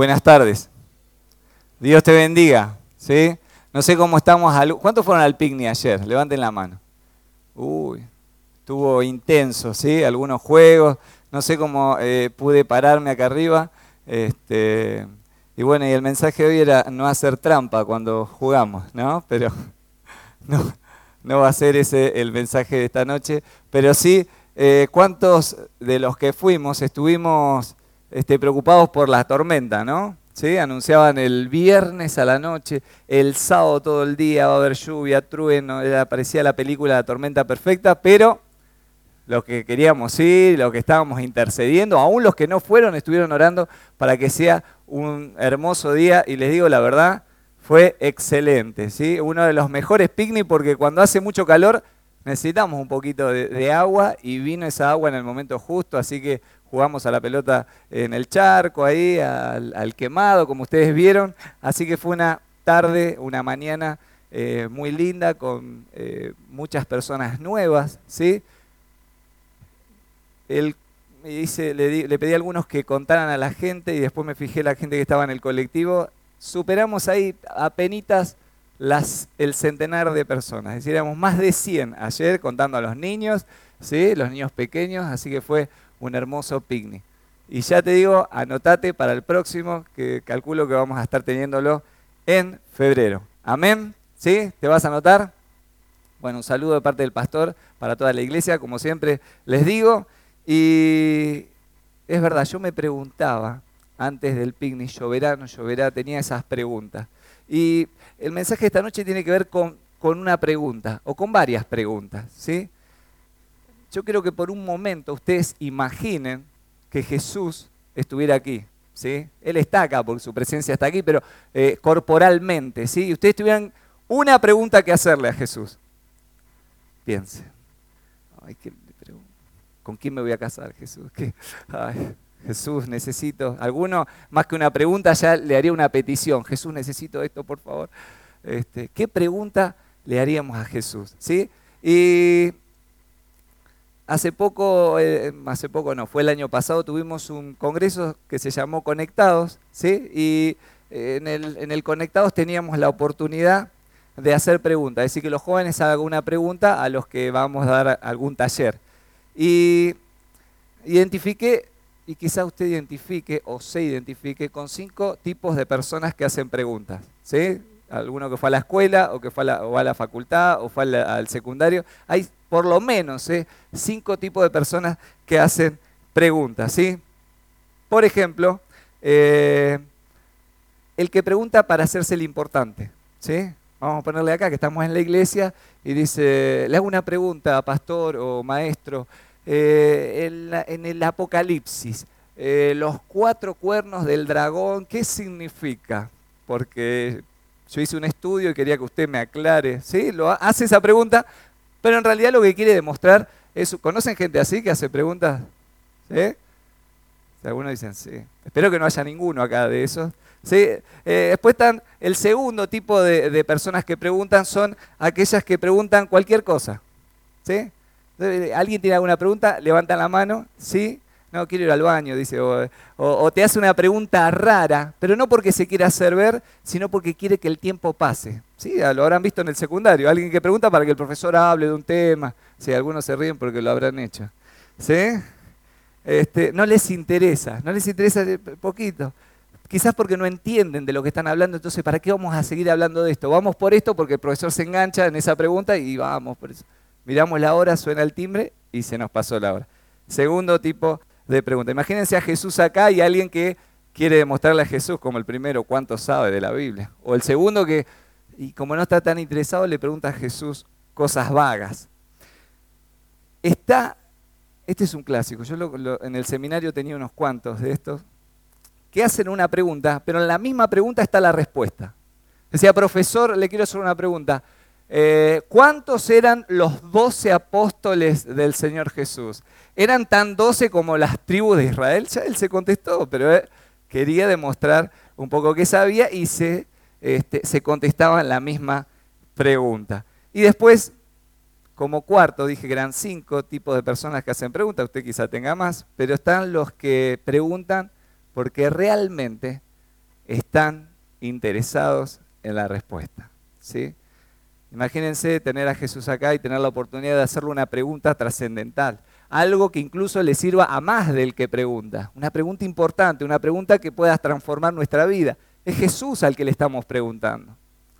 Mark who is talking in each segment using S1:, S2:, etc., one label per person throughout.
S1: Buenas tardes. Dios te bendiga. ¿Sí? No sé cómo estamos. ¿Cuántos fueron al picnic ayer? Levanten la mano. Uy, estuvo intenso, ¿sí? Algunos juegos. No sé cómo pude pararme acá arriba. Y bueno, y el mensaje de hoy era no hacer trampa cuando jugamos, ¿no? Pero no, no va a ser ese el mensaje de esta noche. Pero sí, ¿cuántos de los que fuimos estuvimos preocupados por la tormenta, ¿no? ¿Sí? Anunciaban el viernes a la noche, el sábado todo el día va a haber lluvia, trueno, parecía la película La Tormenta Perfecta, pero los que queríamos ir, los que estábamos intercediendo, aún los que no fueron, estuvieron orando para que sea un hermoso día, y les digo la verdad, fue excelente, ¿sí? Uno de los mejores picnic, porque cuando hace mucho calor necesitamos un poquito de agua, y vino esa agua en el momento justo, así que jugamos a la pelota en el charco ahí, al quemado, como ustedes vieron. Así que fue una tarde, una mañana muy linda, con muchas personas nuevas, ¿sí? Le pedí a algunos que contaran a la gente, y después me fijé la gente que estaba en el colectivo. Superamos ahí apenitas el centenar de personas. Es decir, éramos más de 100 ayer, contando a los niños, ¿sí? Los niños pequeños, así que fue un hermoso picnic. Y ya te digo, anotate para el próximo, que calculo que vamos a estar teniéndolo en febrero. ¿Amén? ¿Sí? ¿Te vas a anotar? Bueno, un saludo de parte del pastor para toda la iglesia, como siempre les digo. Y es verdad, yo me preguntaba antes del picnic, ¿lloverá, no lloverá? Tenía esas preguntas. Y el mensaje de esta noche tiene que ver con una pregunta, o con varias preguntas, ¿sí? Yo creo que por un momento ustedes imaginen que Jesús estuviera aquí, ¿sí? Él está acá porque su presencia está aquí, pero corporalmente, ¿sí? Y ustedes tuvieran una pregunta que hacerle a Jesús. Piensen. Ay, ¿con quién me voy a casar, Jesús? Ay, Jesús, necesito. Alguno, más que una pregunta, ya le haría una petición. Jesús, necesito esto, por favor. ¿Qué pregunta le haríamos a Jesús? ¿Sí? Y hace poco no, fue el año pasado, tuvimos un congreso que se llamó Conectados, ¿sí? Y en el Conectados teníamos la oportunidad de hacer preguntas, es decir, que los jóvenes hagan una pregunta a los que vamos a dar algún taller. Y identifiqué, y quizá usted identifique o se identifique con 5 tipos de personas que hacen preguntas, ¿sí? Alguno que fue a la escuela, o que fue o a la facultad, o fue al secundario. Hay por lo menos 5 tipos de personas que hacen preguntas, ¿sí? Por ejemplo, el que pregunta para hacerse el importante, ¿sí? Vamos a ponerle acá que estamos en la iglesia y dice, le hago una pregunta, pastor o maestro, en el Apocalipsis, los 4 cuernos del dragón, ¿qué significa? Porque yo hice un estudio y quería que usted me aclare, ¿sí? Hace esa pregunta, pero en realidad lo que quiere demostrar es, ¿conocen gente así que hace preguntas? ¿Sí? Algunos dicen sí. Espero que no haya ninguno acá de esos. ¿Sí? Después están el segundo tipo de personas que preguntan, son aquellas que preguntan cualquier cosa. ¿Sí? ¿Alguien tiene alguna pregunta? Levantan la mano. ¿Sí? No, quiero ir al baño, dice. O te hace una pregunta rara, pero no porque se quiera hacer ver, sino porque quiere que el tiempo pase. ¿Sí? Lo habrán visto en el secundario. Alguien que pregunta para que el profesor hable de un tema. Sí, algunos se ríen porque lo habrán hecho. ¿Sí? No les interesa poquito. Quizás porque no entienden de lo que están hablando, entonces ¿para qué vamos a seguir hablando de esto? Vamos por esto porque el profesor se engancha en esa pregunta y vamos por eso. Miramos la hora, suena el timbre y se nos pasó la hora. Segundo tipo de pregunta. Imagínense a Jesús acá y alguien que quiere demostrarle a Jesús como el primero cuánto sabe de la Biblia. O el segundo que, y como no está tan interesado, le pregunta a Jesús cosas vagas. Este es un clásico. Yo en el seminario tenía unos cuantos de estos que hacen una pregunta, pero en la misma pregunta está la respuesta. Decía, profesor, le quiero hacer una pregunta. ¿Cuántos eran los 12 apóstoles del Señor Jesús? ¿Eran tan 12 como las tribus de Israel? Ya él se contestó, pero quería demostrar un poco que sabía y se contestaba en la misma pregunta. Y después, como cuarto, dije que eran 5 tipos de personas que hacen preguntas, usted quizá tenga más, pero están los que preguntan porque realmente están interesados en la respuesta. ¿Sí? Imagínense tener a Jesús acá y tener la oportunidad de hacerle una pregunta trascendental. Algo que incluso le sirva a más del que pregunta. Una pregunta importante, una pregunta que pueda transformar nuestra vida. Es Jesús al que le estamos preguntando.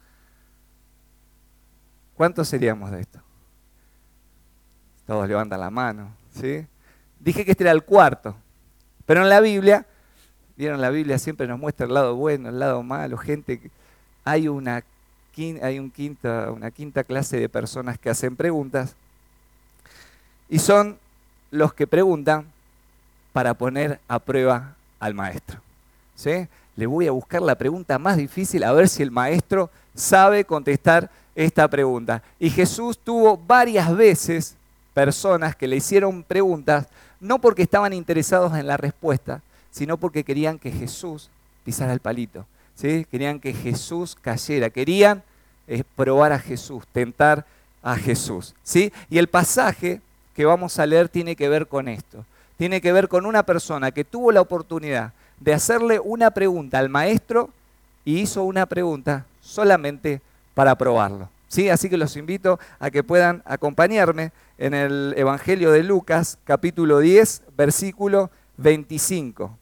S1: ¿Cuántos seríamos de esto? Todos levantan la mano, ¿sí? Dije que este era el cuarto. Pero en la Biblia, vieron, la Biblia siempre nos muestra el lado bueno, el lado malo. Hay una quinta clase de personas que hacen preguntas. Y son los que preguntan para poner a prueba al maestro. ¿Sí? Le voy a buscar la pregunta más difícil a ver si el maestro sabe contestar esta pregunta. Y Jesús tuvo varias veces personas que le hicieron preguntas, no porque estaban interesados en la respuesta, sino porque querían que Jesús pisara el palito. ¿Sí? Querían que Jesús cayera, querían probar a Jesús, tentar a Jesús. ¿Sí? Y el pasaje que vamos a leer tiene que ver con esto. Tiene que ver con una persona que tuvo la oportunidad de hacerle una pregunta al maestro y hizo una pregunta solamente para probarlo. ¿Sí? Así que los invito a que puedan acompañarme en el Evangelio de Lucas, capítulo 10, versículo 25.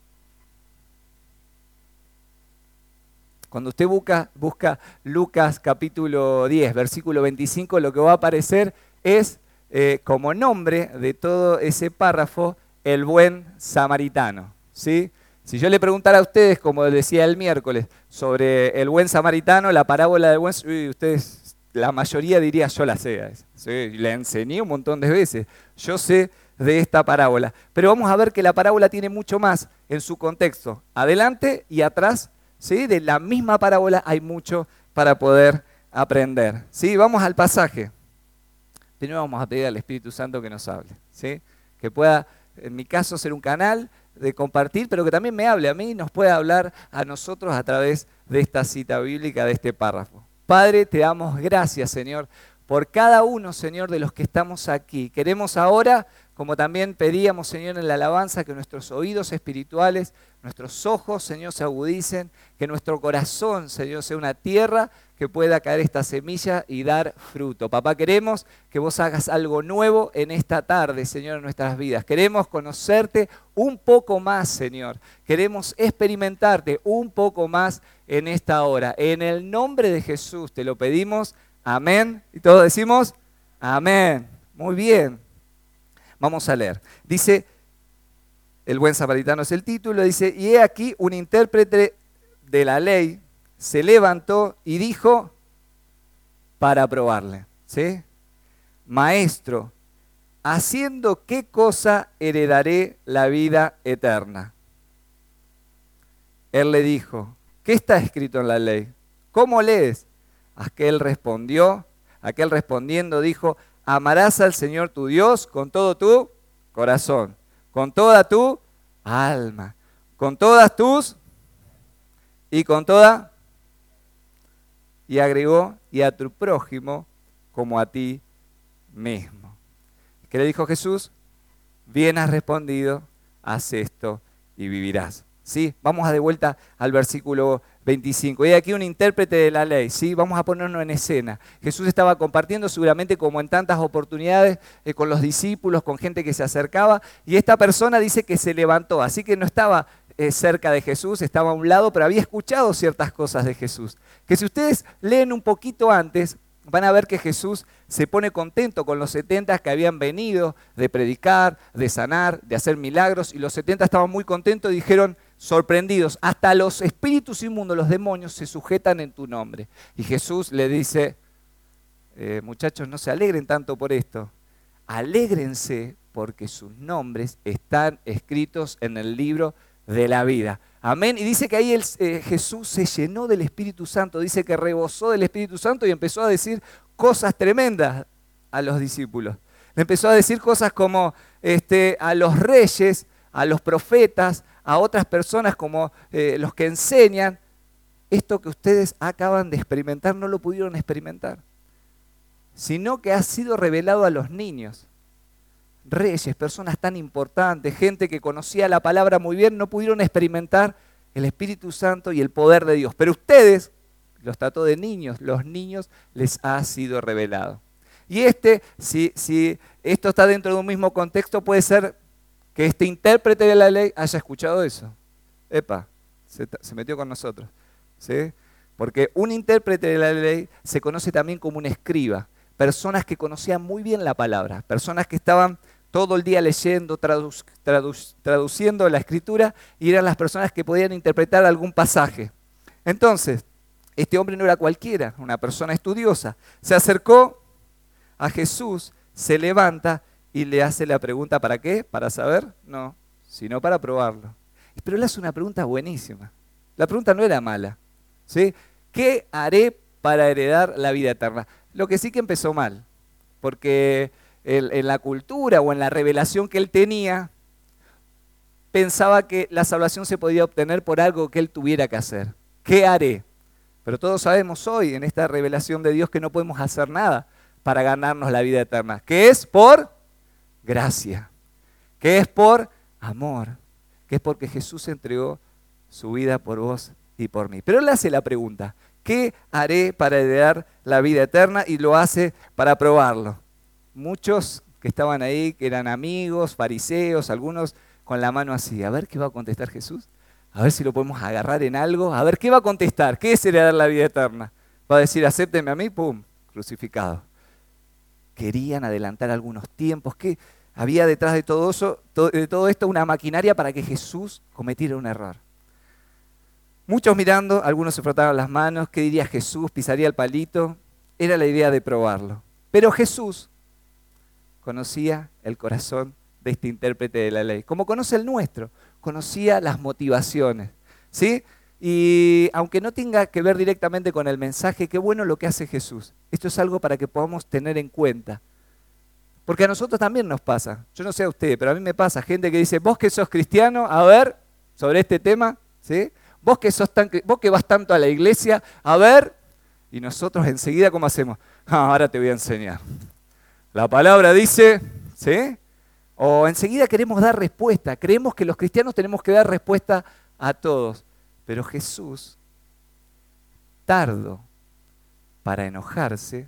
S1: Cuando usted busca Lucas capítulo 10, versículo 25, lo que va a aparecer es como nombre de todo ese párrafo, el buen samaritano. ¿Sí? Si yo le preguntara a ustedes, como decía el miércoles, sobre el buen samaritano, la parábola del buen samaritano, ustedes, la mayoría diría, yo la sé. ¿Sí? La enseñé un montón de veces. Yo sé de esta parábola. Pero vamos a ver que la parábola tiene mucho más en su contexto. Adelante y atrás, ¿sí? De la misma parábola hay mucho para poder aprender. ¿Sí? Vamos al pasaje. Primero vamos a pedir al Espíritu Santo que nos hable. ¿Sí? Que pueda, en mi caso, ser un canal de compartir, pero que también me hable a mí y nos pueda hablar a nosotros a través de esta cita bíblica, de este párrafo. Padre, te damos gracias, Señor, por cada uno, Señor, de los que estamos aquí. Queremos ahora, como también pedíamos, Señor, en la alabanza, que nuestros oídos espirituales, nuestros ojos, Señor, se agudicen, que nuestro corazón, Señor, sea una tierra que pueda caer esta semilla y dar fruto. Papá, queremos que vos hagas algo nuevo en esta tarde, Señor, en nuestras vidas. Queremos conocerte un poco más, Señor. Queremos experimentarte un poco más en esta hora. En el nombre de Jesús te lo pedimos. Amén. Y todos decimos, amén. Muy bien. Vamos a leer. Dice, el buen samaritano es el título, dice, y he aquí un intérprete de la ley se levantó y dijo para probarle, ¿sí? Maestro, ¿haciendo qué cosa heredaré la vida eterna? Él le dijo, ¿qué está escrito en la ley? ¿Cómo lees? Aquel respondiendo dijo, amarás al Señor tu Dios con todo tu corazón, con toda tu alma, con todas tus y con toda. Y agregó, y a tu prójimo como a ti mismo. ¿Qué le dijo Jesús? Bien has respondido, haz esto y vivirás. ¿Sí? Vamos de vuelta al versículo 25. Y aquí un intérprete de la ley, ¿sí? Vamos a ponernos en escena. Jesús estaba compartiendo seguramente como en tantas oportunidades con los discípulos, con gente que se acercaba, y esta persona dice que se levantó, así que no estaba cerca de Jesús, estaba a un lado, pero había escuchado ciertas cosas de Jesús. Que si ustedes leen un poquito antes, van a ver que Jesús se pone contento con los 70 que habían venido de predicar, de sanar, de hacer milagros, y los 70 estaban muy contentos y dijeron, sorprendidos, hasta los espíritus inmundos, los demonios, se sujetan en tu nombre. Y Jesús le dice, muchachos, no se alegren tanto por esto, alégrense porque sus nombres están escritos en el libro de la vida. Amén. Y dice que ahí Jesús se llenó del Espíritu Santo, dice que rebosó del Espíritu Santo y empezó a decir cosas tremendas a los discípulos. Le empezó a decir cosas como a los reyes, a los profetas, a otras personas como los que enseñan, esto que ustedes acaban de experimentar no lo pudieron experimentar, sino que ha sido revelado a los niños. Reyes, personas tan importantes, gente que conocía la palabra muy bien, no pudieron experimentar el Espíritu Santo y el poder de Dios. Pero ustedes, los trató de niños, los niños les ha sido revelado. Y si esto está dentro de un mismo contexto, puede ser que este intérprete de la ley haya escuchado eso. Epa, se metió con nosotros. ¿Sí? Porque un intérprete de la ley se conoce también como un escriba. Personas que conocían muy bien la palabra, personas que estaban todo el día leyendo, traduciendo la escritura, y eran las personas que podían interpretar algún pasaje. Entonces, este hombre no era cualquiera, una persona estudiosa. Se acercó a Jesús, se levanta y le hace la pregunta, ¿para qué? ¿Para saber? No, sino para probarlo. Pero él hace una pregunta buenísima. La pregunta no era mala, ¿sí? ¿Qué haré para heredar la vida eterna? Lo que sí que empezó mal, porque en la cultura o en la revelación que él tenía, pensaba que la salvación se podía obtener por algo que él tuviera que hacer. ¿Qué haré? Pero todos sabemos hoy, en esta revelación de Dios, que no podemos hacer nada para ganarnos la vida eterna. Que es por gracia, que es por amor, que es porque Jesús entregó su vida por vos y por mí. Pero él hace la pregunta, ¿qué haré para heredar la vida eterna? Y lo hace para probarlo. Muchos que estaban ahí, que eran amigos, fariseos, algunos con la mano así, a ver qué va a contestar Jesús, a ver si lo podemos agarrar en algo, a ver qué va a contestar, qué es heredar la vida eterna. Va a decir, acéptenme a mí, pum, crucificado. Querían adelantar algunos tiempos, que había detrás de todo esto una maquinaria para que Jesús cometiera un error. Muchos mirando, algunos se frotaban las manos, ¿qué diría Jesús? ¿Pisaría el palito? Era la idea de probarlo. Pero Jesús conocía el corazón de este intérprete de la ley, como conoce el nuestro, conocía las motivaciones, ¿sí? Y aunque no tenga que ver directamente con el mensaje, qué bueno lo que hace Jesús. Esto es algo para que podamos tener en cuenta. Porque a nosotros también nos pasa, yo no sé a usted, pero a mí me pasa, gente que dice, vos que sos cristiano, a ver, sobre este tema, ¿sí? Vos que vas tanto a la iglesia, a ver, y nosotros enseguida, ¿cómo hacemos? Ahora te voy a enseñar. La palabra dice, ¿sí? O enseguida queremos dar respuesta, creemos que los cristianos tenemos que dar respuesta a todos. Pero Jesús, tardo para enojarse,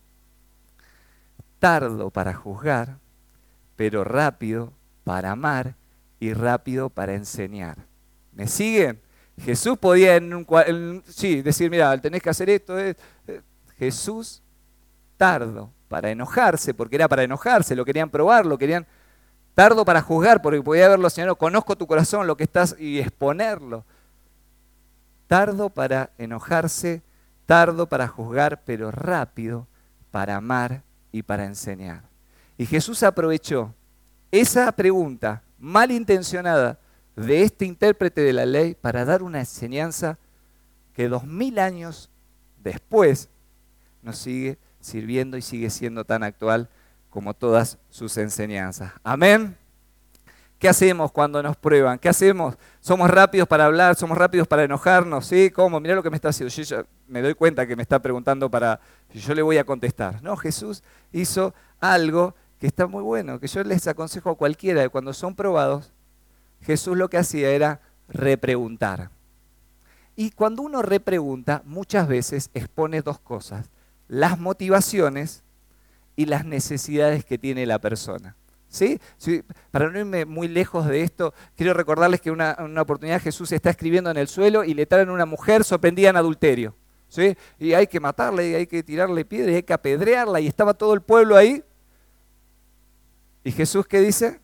S1: tardo para juzgar, pero rápido para amar y rápido para enseñar. ¿Me siguen? Jesús podía decir, mira, tenés que hacer esto. Jesús, tardo para enojarse, porque era para enojarse, lo querían probar, tardo para juzgar, porque podía haberlo señalado, conozco tu corazón, lo que estás, y exponerlo. Tardo para enojarse, tardo para juzgar, pero rápido para amar y para enseñar. Y Jesús aprovechó esa pregunta malintencionada de este intérprete de la ley para dar una enseñanza que 2000 años después nos sigue sirviendo y sigue siendo tan actual como todas sus enseñanzas. Amén. ¿Qué hacemos cuando nos prueban? ¿Qué hacemos? Somos rápidos para hablar, somos rápidos para enojarnos, ¿sí? ¿Cómo? Mirá lo que me está haciendo. Yo me doy cuenta que me está preguntando yo le voy a contestar. No, Jesús hizo algo que está muy bueno, que yo les aconsejo a cualquiera, que cuando son probados, Jesús lo que hacía era repreguntar. Y cuando uno repregunta, muchas veces expone dos cosas, las motivaciones y las necesidades que tiene la persona. ¿Sí? Sí, para no irme muy lejos de esto, quiero recordarles que una oportunidad Jesús está escribiendo en el suelo y le traen una mujer sorprendida en adulterio. ¿Sí? Y hay que matarla, y hay que tirarle piedras, y hay que apedrearla, y estaba todo el pueblo ahí. ¿Y Jesús qué dice?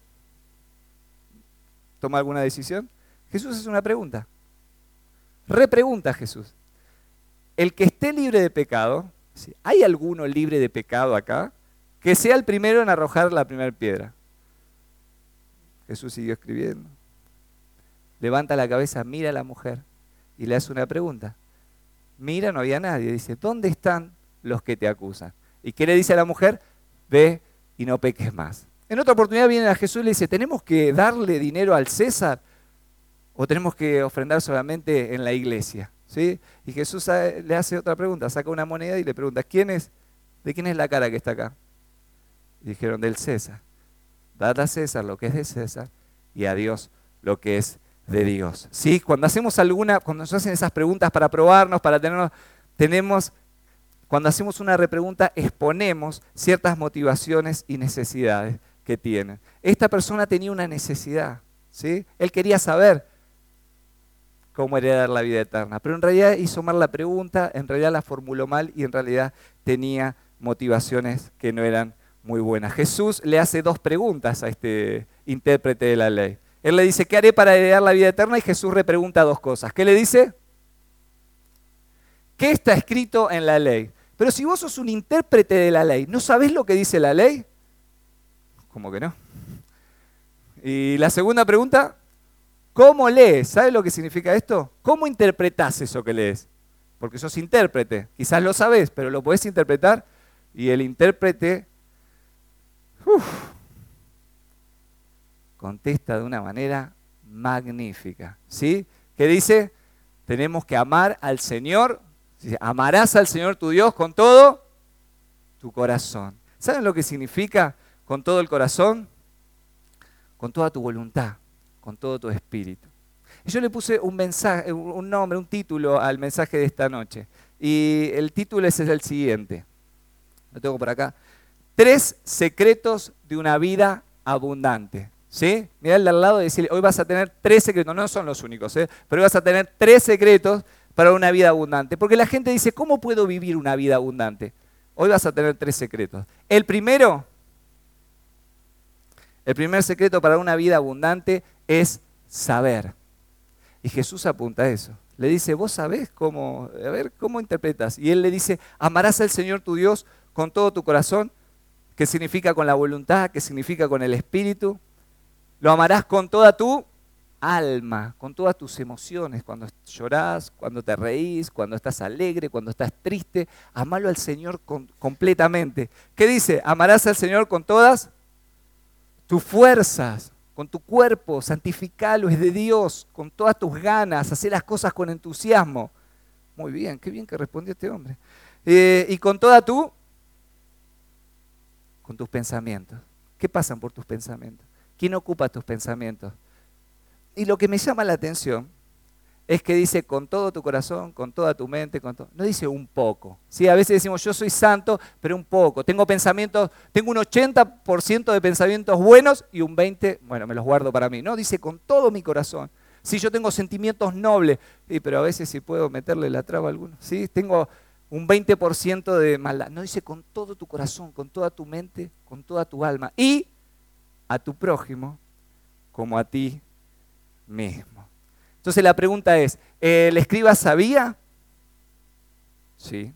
S1: ¿Toma alguna decisión? Jesús hace una pregunta. Repregunta a Jesús. El que esté libre de pecado, ¿hay alguno libre de pecado acá? Que sea el primero en arrojar la primera piedra. Jesús siguió escribiendo. Levanta la cabeza, mira a la mujer y le hace una pregunta. Mira, no había nadie. Dice, ¿dónde están los que te acusan? ¿Y qué le dice a la mujer? Ve y no peques más. En otra oportunidad viene a Jesús y le dice, ¿tenemos que darle dinero al César o tenemos que ofrendar solamente en la iglesia? ¿Sí? Y Jesús le hace otra pregunta, saca una moneda y le pregunta, ¿de quién es la cara que está acá? Y dijeron, del César. Dad a César lo que es de César y a Dios lo que es de Dios. ¿Sí? Cuando nos hacen esas preguntas para probarnos, para cuando hacemos una repregunta, exponemos ciertas motivaciones y necesidades que tienen. Esta persona tenía una necesidad, ¿sí? Él quería saber cómo heredar la vida eterna, pero en realidad hizo mal la pregunta, en realidad la formuló mal y en realidad tenía motivaciones que no eran muy buenas. Jesús le hace dos preguntas a este intérprete de la ley. Él le dice, ¿qué haré para heredar la vida eterna? Y Jesús le pregunta dos cosas. ¿Qué le dice? ¿Qué está escrito en la ley? Pero si vos sos un intérprete de la ley, ¿no sabés lo que dice la ley? ¿Cómo que no? Y la segunda pregunta, ¿cómo lees? ¿Sabes lo que significa esto? ¿Cómo interpretás eso que lees? Porque sos intérprete. Quizás lo sabés, pero lo podés interpretar. Y el intérprete contesta de una manera magnífica. ¿Sí? ¿Qué dice? Tenemos que amar al Señor. Amarás al Señor tu Dios con todo tu corazón. ¿Saben lo que significa con todo el corazón? Con toda tu voluntad, con todo tu espíritu. Y yo le puse un mensaje, un nombre, un título al mensaje de esta noche. Y el título es el siguiente. Lo tengo por acá. 3 secretos de una vida abundante. ¿Sí? Mirá el de al lado y decirle, hoy vas a tener 3 secretos. No son los únicos, pero hoy vas a tener 3 secretos para una vida abundante. Porque la gente dice, ¿cómo puedo vivir una vida abundante? Hoy vas a tener 3 secretos. El primer secreto para una vida abundante es saber. Y Jesús apunta a eso. Le dice, vos sabés cómo, a ver, ¿cómo interpretas? Y él le dice, amarás al Señor tu Dios con todo tu corazón, que significa con la voluntad, que significa con el espíritu. Lo amarás con toda tu alma, con todas tus emociones, cuando llorás, cuando te reís, cuando estás alegre, cuando estás triste. Amalo al Señor completamente. ¿Qué dice? Amarás al Señor con todas tus fuerzas, con tu cuerpo, santificalo, es de Dios, con todas tus ganas, hacé las cosas con entusiasmo. Muy bien, qué bien que respondió este hombre. Y con tus pensamientos. ¿Qué pasan por tus pensamientos? ¿Quién ocupa tus pensamientos? Y lo que me llama la atención es que dice con todo tu corazón, con toda tu mente, no dice un poco. ¿Sí? A veces decimos yo soy santo, pero un poco. Tengo un 80% de pensamientos buenos y un 20%, bueno, me los guardo para mí. No, dice con todo mi corazón. Sí, yo tengo sentimientos nobles, sí, pero a veces si puedo meterle la traba a alguno. ¿Sí? Tengo un 20% de maldad. No, dice con todo tu corazón, con toda tu mente, con toda tu alma. Y a tu prójimo como a ti mismo. Entonces la pregunta es, ¿el escriba sabía? Sí.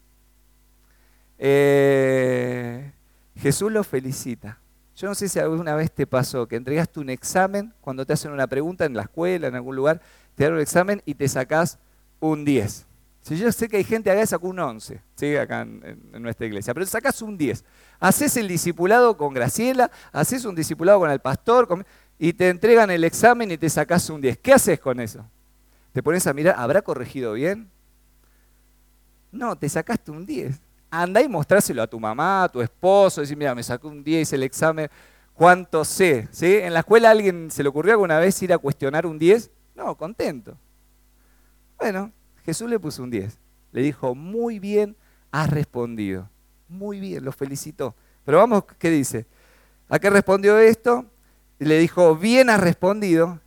S1: Jesús lo felicita. Yo no sé si alguna vez te pasó que entregaste un examen, cuando te hacen una pregunta en la escuela, en algún lugar, te dan un examen y te sacás un 10. Si yo sé que hay gente acá que sacó un 11, ¿sí? Acá en nuestra iglesia, pero te sacás un 10. Haces el discipulado con Graciela, haces un discipulado con el pastor, y te entregan el examen y te sacás un 10. ¿Qué haces con eso? ¿Te pones a mirar, ¿habrá corregido bien? No, te sacaste un 10. Andá y mostrárselo a tu mamá, a tu esposo, decir, mira, me sacó un 10, hice el examen, ¿cuánto sé? ¿Sí? ¿En la escuela a alguien se le ocurrió alguna vez ir a cuestionar un 10? No, contento. Bueno, Jesús le puso un 10. Le dijo, muy bien has respondido. Muy bien, lo felicitó. Pero vamos, ¿qué dice? ¿A qué respondió esto? Y le dijo, bien has respondido.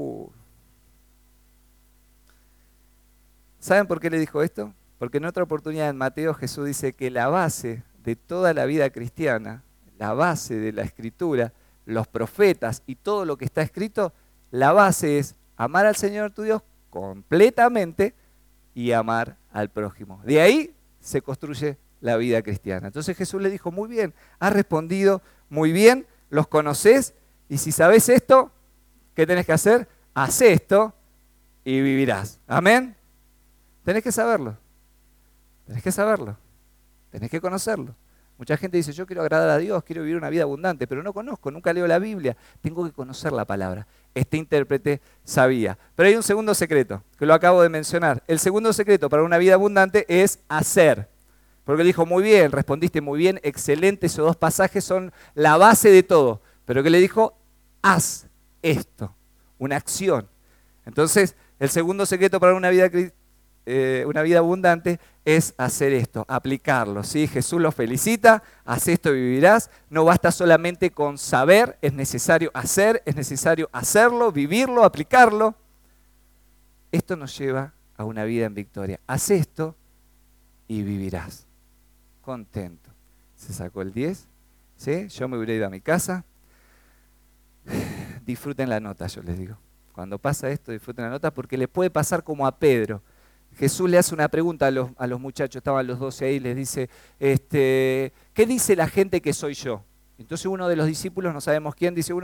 S1: ¿Saben por qué le dijo esto? Porque en otra oportunidad en Mateo Jesús dice que la base de toda la vida cristiana, la base de la escritura, los profetas y todo lo que está escrito, la base es amar al Señor tu Dios completamente y amar al prójimo. De ahí se construye la vida cristiana. Entonces Jesús le dijo, muy bien, has respondido muy bien, los conocés y si sabés esto, ¿qué tenés que hacer? Haz esto y vivirás. Amén. Tenés que saberlo, tenés que saberlo, tenés que conocerlo. Mucha gente dice, yo quiero agradar a Dios, quiero vivir una vida abundante, pero no conozco, nunca leo la Biblia, tengo que conocer la palabra. Este intérprete sabía. Pero hay un segundo secreto, que lo acabo de mencionar. El segundo secreto para una vida abundante es hacer. Porque él dijo, muy bien, respondiste muy bien, excelente, esos 2 pasajes son la base de todo. Pero que le dijo, haz esto, una acción. Entonces, el segundo secreto para una vida abundante es hacer esto, aplicarlo, ¿sí? Jesús los felicita, haz esto y vivirás. No basta solamente con saber, es necesario hacer, es necesario hacerlo, vivirlo, aplicarlo. Esto nos lleva a una vida en victoria. Haz esto y vivirás. Contento. Se sacó el 10, ¿sí? Yo me hubiera ido a mi casa. Disfruten la nota, yo les digo. Cuando pasa esto, disfruten la nota, porque les puede pasar como a Pedro. Jesús le hace una pregunta a los muchachos, estaban los 12 ahí, les dice, ¿qué dice la gente que soy yo? Entonces uno de los discípulos, no sabemos quién, dice,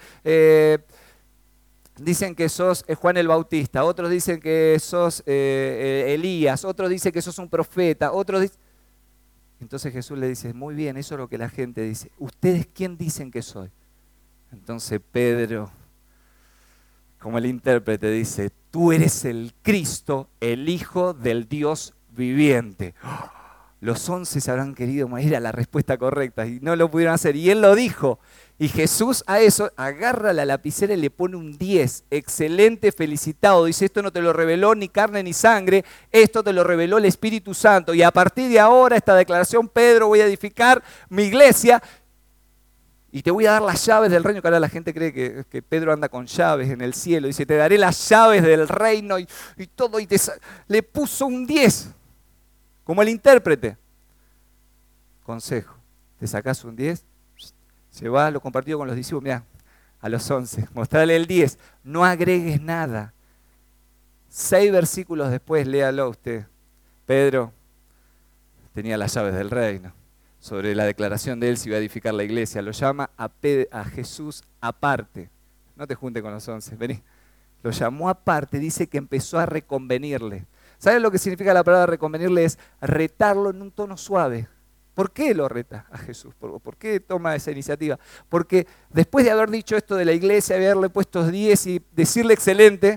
S1: dicen que sos Juan el Bautista, otros dicen que sos Elías, otros dicen que sos un profeta, otros dicen... Entonces Jesús le dice, muy bien, eso es lo que la gente dice. ¿Ustedes quién dicen que soy? Entonces Pedro, como el intérprete, dice, tú eres el Cristo, el Hijo del Dios viviente. Los 11 se habrán querido morir a la respuesta correcta y no lo pudieron hacer. Y él lo dijo. Y Jesús a eso agarra la lapicera y le pone un 10. Excelente, felicitado. Dice, esto no te lo reveló ni carne ni sangre, esto te lo reveló el Espíritu Santo. Y a partir de ahora, esta declaración, Pedro, voy a edificar mi iglesia y te voy a dar las llaves del reino. Que ahora la gente cree que Pedro anda con llaves en el cielo. Dice, te daré las llaves del reino y todo. Y le puso un 10, como el intérprete. Consejo, te sacás un 10, se va, lo compartió con los discípulos, mirá, a los 11, mostrarle el 10, no agregues nada. 6 versículos después, léalo usted. Pedro tenía las llaves del reino. Sobre la declaración de él si iba a edificar la iglesia, lo llama a Jesús aparte. No te juntes con los 11, vení. Lo llamó aparte, dice que empezó a reconvenirle. ¿Sabes lo que significa la palabra reconvenirle? Es retarlo en un tono suave. ¿Por qué lo reta a Jesús? ¿Por qué toma esa iniciativa? Porque después de haber dicho esto de la iglesia, haberle puesto 10 y decirle excelente,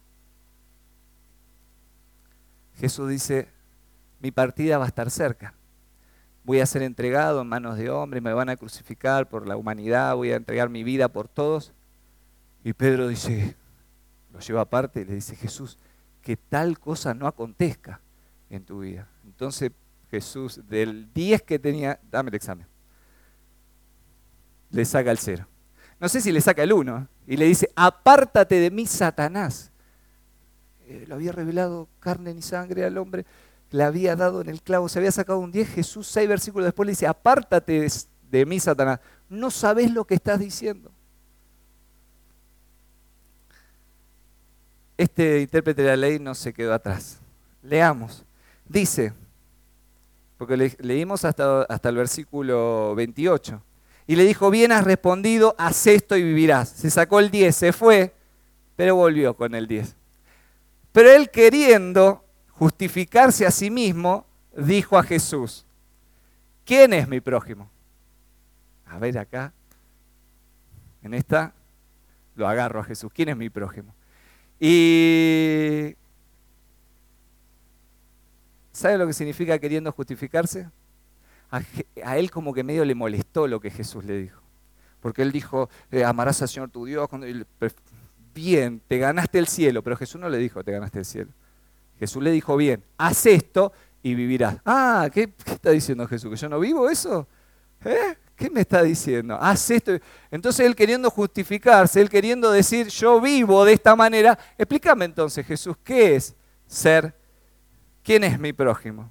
S1: Jesús dice, mi partida va a estar cerca. Voy a ser entregado en manos de hombres, me van a crucificar por la humanidad, voy a entregar mi vida por todos. Y Pedro dice, lo lleva aparte y le dice, Jesús, que tal cosa no acontezca en tu vida. Entonces Jesús, del 10 que tenía, dame el examen, le saca el 0. No sé si le saca el 1 y le dice, apártate de mí, Satanás. Lo había revelado carne ni sangre al hombre, le había dado en el clavo, se había sacado un 10. Jesús 6 versículos después le dice, apártate de mí, Satanás. No sabés lo que estás diciendo. Este intérprete de la ley no se quedó atrás. Leamos. Dice, porque leímos hasta el versículo 28. Y le dijo, bien has respondido, haz esto y vivirás. Se sacó el 10, se fue, pero volvió con el 10. Pero él, queriendo justificarse a sí mismo, dijo a Jesús, ¿quién es mi prójimo? A ver acá, en esta lo agarro a Jesús. ¿Quién es mi prójimo? Y ¿sabe lo que significa queriendo justificarse? A él como que medio le molestó lo que Jesús le dijo. Porque él dijo, amarás al Señor tu Dios. Bien, te ganaste el cielo. Pero Jesús no le dijo, te ganaste el cielo. Jesús le dijo, bien, haz esto y vivirás. Ah, ¿qué está diciendo Jesús? ¿Que yo no vivo eso? ¿Qué me está diciendo? Haz esto. Entonces él queriendo justificarse, él queriendo decir, yo vivo de esta manera. Explícame entonces, Jesús, ¿qué es ser? ¿Quién es mi prójimo?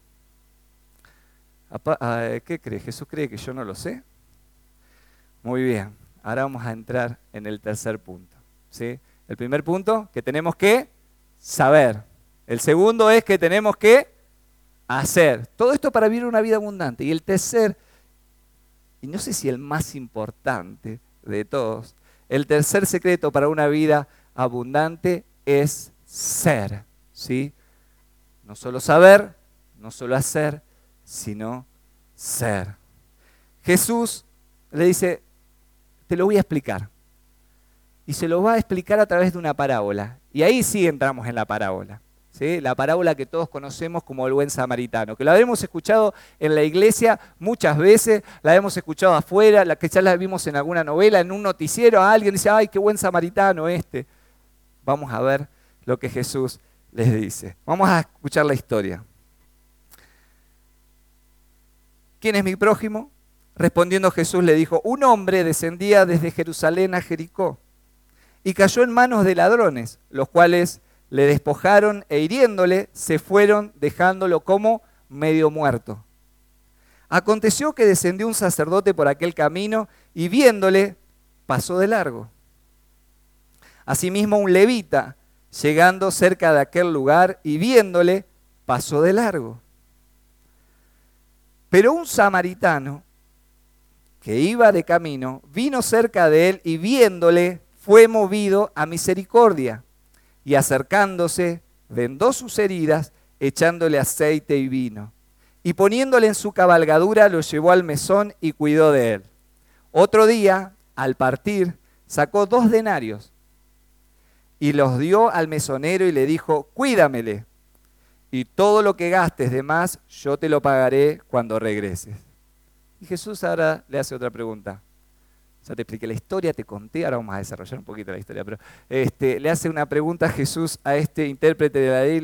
S1: ¿Qué cree? ¿Jesús cree que yo no lo sé? Muy bien, ahora vamos a entrar en el tercer punto, ¿sí? El primer punto, que tenemos que saber. El segundo es que tenemos que hacer. Todo esto para vivir una vida abundante. Y el tercer, y no sé si el más importante de todos, el tercer secreto para una vida abundante es ser, ¿sí? No solo saber, no solo hacer, sino ser. Jesús le dice, te lo voy a explicar. Y se lo va a explicar a través de una parábola. Y ahí sí entramos en la parábola. ¿Sí? La parábola que todos conocemos como el buen samaritano, que la hemos escuchado en la iglesia muchas veces, la hemos escuchado afuera, quizás la vimos en alguna novela, en un noticiero, alguien dice, ¡ay, qué buen samaritano este! Vamos a ver lo que Jesús les dice. Vamos a escuchar la historia. ¿Quién es mi prójimo? Respondiendo Jesús le dijo, un hombre descendía desde Jerusalén a Jericó y cayó en manos de ladrones, los cuales le despojaron e hiriéndole se fueron dejándolo como medio muerto. Aconteció que descendió un sacerdote por aquel camino y viéndole pasó de largo. Asimismo un levita, llegando cerca de aquel lugar y viéndole pasó de largo. Pero un samaritano que iba de camino vino cerca de él y viéndole fue movido a misericordia y acercándose vendó sus heridas echándole aceite y vino. Y poniéndole en su cabalgadura lo llevó al mesón y cuidó de él. Otro día, al partir, sacó 2 denarios y los dio al mesonero y le dijo, cuídamele, y todo lo que gastes de más yo te lo pagaré cuando regreses. Y Jesús ahora le hace otra pregunta. Ya te expliqué la historia, te conté, ahora vamos a desarrollar un poquito la historia, pero le hace una pregunta a Jesús a este intérprete de la ley,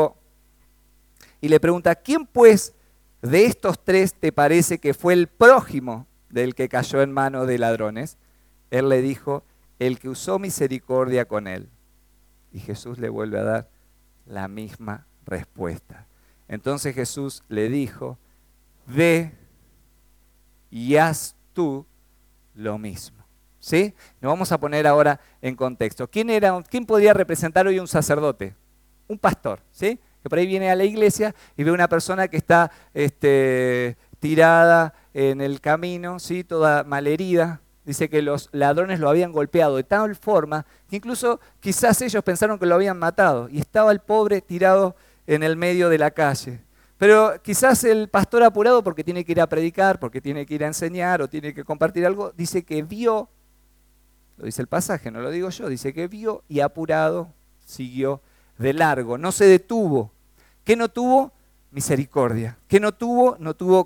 S1: y le pregunta, ¿quién pues de estos 3 te parece que fue el prójimo del que cayó en manos de ladrones? Él le dijo, el que usó misericordia con él. Y Jesús le vuelve a dar la misma respuesta. Entonces Jesús le dijo, ve y haz tú lo mismo. ¿Sí? Nos vamos a poner ahora en contexto. ¿Quién podría representar hoy un sacerdote? Un pastor, ¿sí? Que por ahí viene a la iglesia y ve una persona que está tirada en el camino, ¿sí? Toda malherida. Dice que los ladrones lo habían golpeado de tal forma que incluso quizás ellos pensaron que lo habían matado y estaba el pobre tirado en el medio de la calle. Pero quizás el pastor apurado porque tiene que ir a predicar, porque tiene que ir a enseñar o tiene que compartir algo, dice que vio, lo dice el pasaje, no lo digo yo, dice que vio y apurado siguió de largo, no se detuvo. ¿Qué no tuvo? Misericordia. ¿Qué no tuvo? No tuvo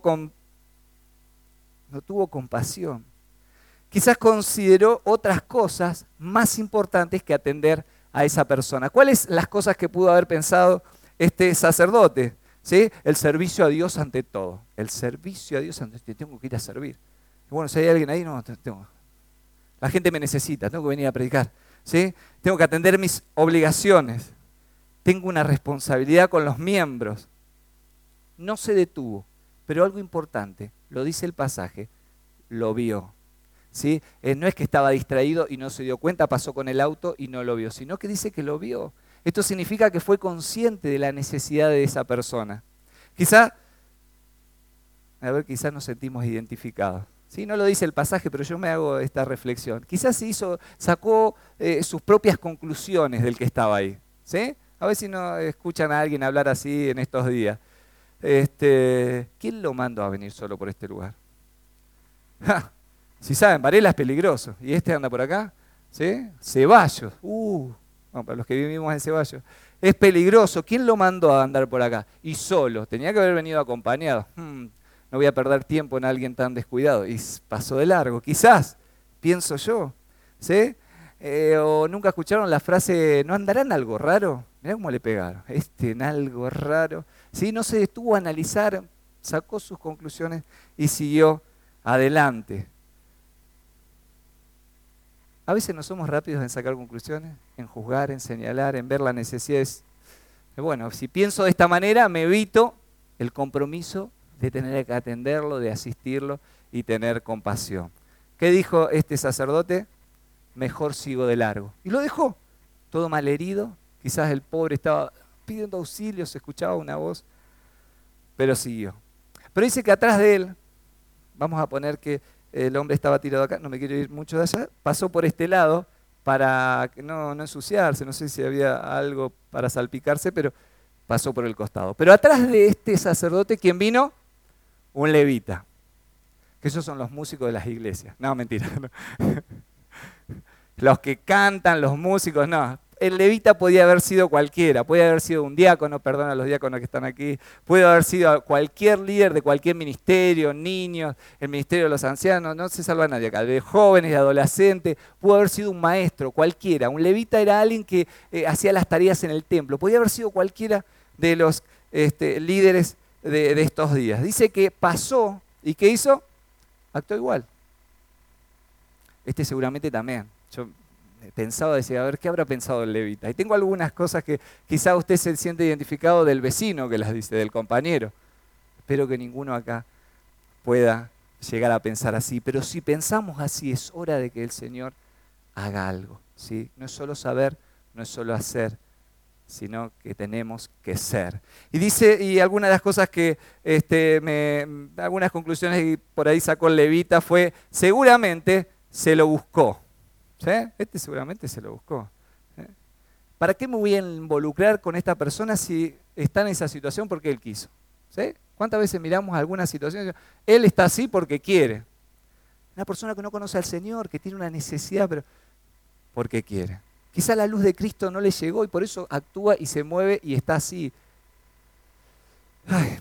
S1: compasión. Quizás consideró otras cosas más importantes que atender a esa persona. ¿Cuáles las cosas que pudo haber pensado este sacerdote? ¿Sí? El servicio a Dios ante todo. El servicio a Dios ante todo. Tengo que ir a servir. Bueno, si hay alguien ahí, no, tengo. La gente me necesita, tengo que venir a predicar. ¿Sí? Tengo que atender mis obligaciones. Tengo una responsabilidad con los miembros. No se detuvo, pero algo importante, lo dice el pasaje, lo vio. ¿Sí? No es que estaba distraído y no se dio cuenta, pasó con el auto y no lo vio, sino que dice que lo vio. Esto significa que fue consciente de la necesidad de esa persona. Quizás nos sentimos identificados. ¿Sí? No lo dice el pasaje, pero yo me hago esta reflexión. Quizás sacó sus propias conclusiones del que estaba ahí. ¿Sí? A ver si no escuchan a alguien hablar así en estos días. ¿Quién lo mandó a venir solo por este lugar? ¡Ja! Si saben, Varela es peligroso. ¿Y este anda por acá? ¿Sí? Ceballos. Bueno, para los que vivimos en Ceballos. Es peligroso. ¿Quién lo mandó a andar por acá? Y solo. Tenía que haber venido acompañado. No voy a perder tiempo en alguien tan descuidado. Y pasó de largo. Quizás, pienso yo. ¿Sí? O nunca escucharon la frase, ¿no andará en algo raro? Mirá cómo le pegaron. En algo raro. ¿Sí? No se detuvo a analizar, sacó sus conclusiones y siguió adelante. A veces no somos rápidos en sacar conclusiones, en juzgar, en señalar, en ver las necesidades. Bueno, si pienso de esta manera, me evito el compromiso de tener que atenderlo, de asistirlo y tener compasión. ¿Qué dijo este sacerdote? Mejor sigo de largo. Y lo dejó, todo malherido. Quizás el pobre estaba pidiendo auxilio, se escuchaba una voz, pero siguió. Pero dice que atrás de él, vamos a poner que el hombre estaba tirado acá, no me quiero ir mucho de allá, pasó por este lado para no ensuciarse, no sé si había algo para salpicarse, pero pasó por el costado. Pero atrás de este sacerdote, ¿quién vino? Un levita, que esos son los músicos de las iglesias. No, mentira. No. Los que cantan, los músicos, no. el levita podía haber sido cualquiera, puede haber sido un diácono, perdón a los diáconos que están aquí, puede haber sido cualquier líder de cualquier ministerio, niños, el ministerio de los ancianos, no se salva nadie acá, de jóvenes, de adolescentes, pudo haber sido un maestro, cualquiera. Un levita era alguien que hacía las tareas en el templo, podía haber sido cualquiera de los líderes de estos días. Dice que pasó, ¿y qué hizo? Actuó igual. Seguramente también. Yo pensaba, decía, a ver, ¿qué habrá pensado el levita? Y tengo algunas cosas que quizá usted se siente identificado del vecino que las dice, del compañero. Espero que ninguno acá pueda llegar a pensar así. Pero si pensamos así, es hora de que el Señor haga algo, ¿sí? No es solo saber, no es solo hacer, sino que tenemos que ser. Y dice, y algunas de las cosas que, algunas conclusiones que por ahí sacó el levita fue, seguramente se lo buscó. ¿Sí? Seguramente se lo buscó. ¿Sí? ¿Para qué me voy a involucrar con esta persona si está en esa situación porque él quiso? ¿Sí? ¿Cuántas veces miramos alguna situación y decimos, él está así porque quiere? Una persona que no conoce al Señor, que tiene una necesidad, pero porque quiere. Quizá la luz de Cristo no le llegó y por eso actúa y se mueve y está así. Ay.